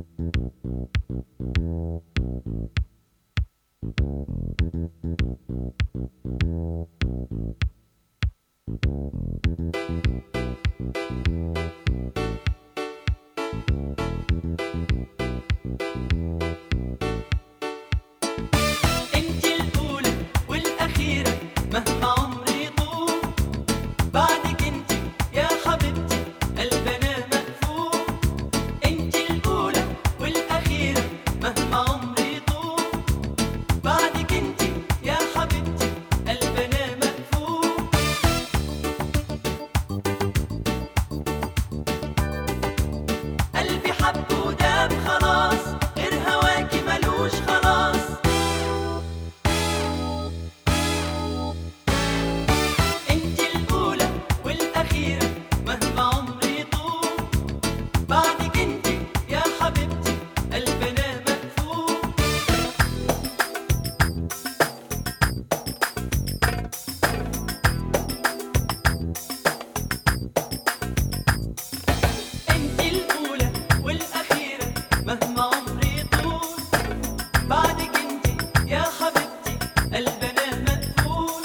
انت الأولى والأخيرة مهما عمري يطول، بعدك انت يا حبيبتي قلبنا مقفول. انت الأولى والأخيرة مهما عمري يطول، بعدك انت يا حبيبتي قلبنا مقفول. قلبي حب وداب خلاص، غير هواكي ملوش خلاص. انت الأولى والأخيرة مهما عمري يطول، بعدك انت يا حبيبتي قلبنا مقفول. انت الأولى والأخيرة مهما عمري يطول، بعدك انت يا حبيبتي قلبنا مقفول.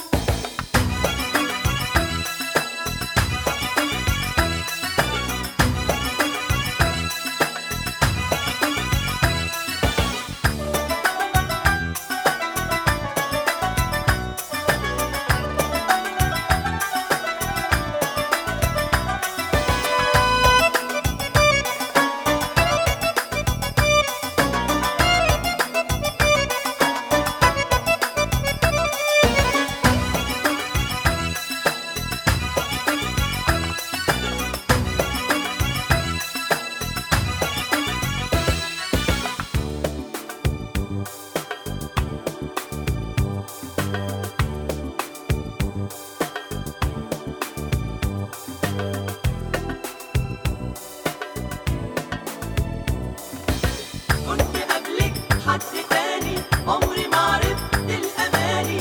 كنت قبلك حد تاني، عمري ما عرفت الأماني.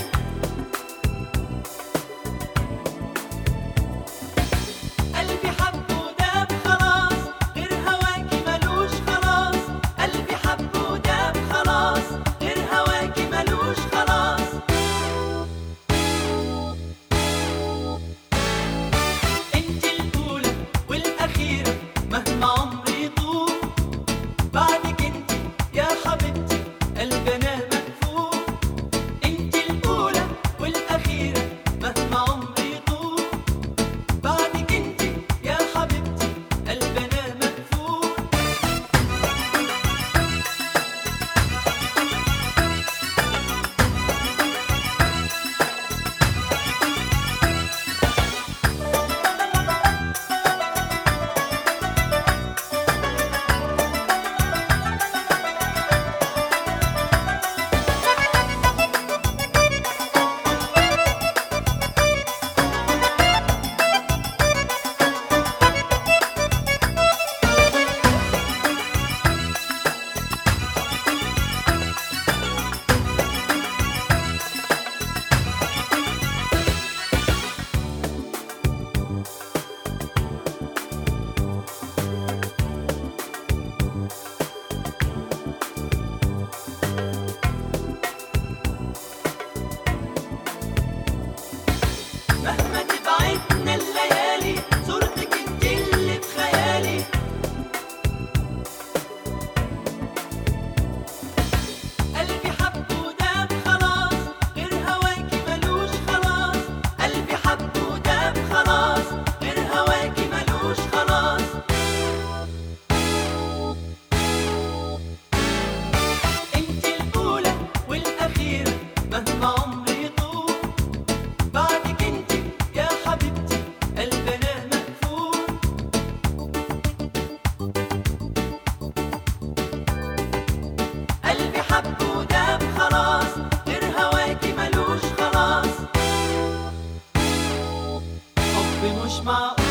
قلبي حب وداب خلاص، غير هواكي ملوش خلاص. قلبي حب وداب خلاص، غير هواكي ملوش خلاص. انت الأولى والأخيرة مهما عمري يطول، بعدك انت يا حبيبتي قلبنا مقفول. انت الأولى والأخيرة مهما عمري يطول، بعدك انت يا حبيبتي قلبنا مقفول. مهما تبعدنا الليالي، صورتك انت اللي بخيالي. قلبي حب وداب خلاص، غير هواكي ملوش خلاص. قلبي حب وداب خلاص، غير هواكي ملوش خلاص. انت الأولى والأخيرة مهما عمري يطول، بعدك انت يا حبيبتي قلبنا مقفول. قلبي حب وداب خلاص، غير هواكي ملوش خلاص. حب مش معقول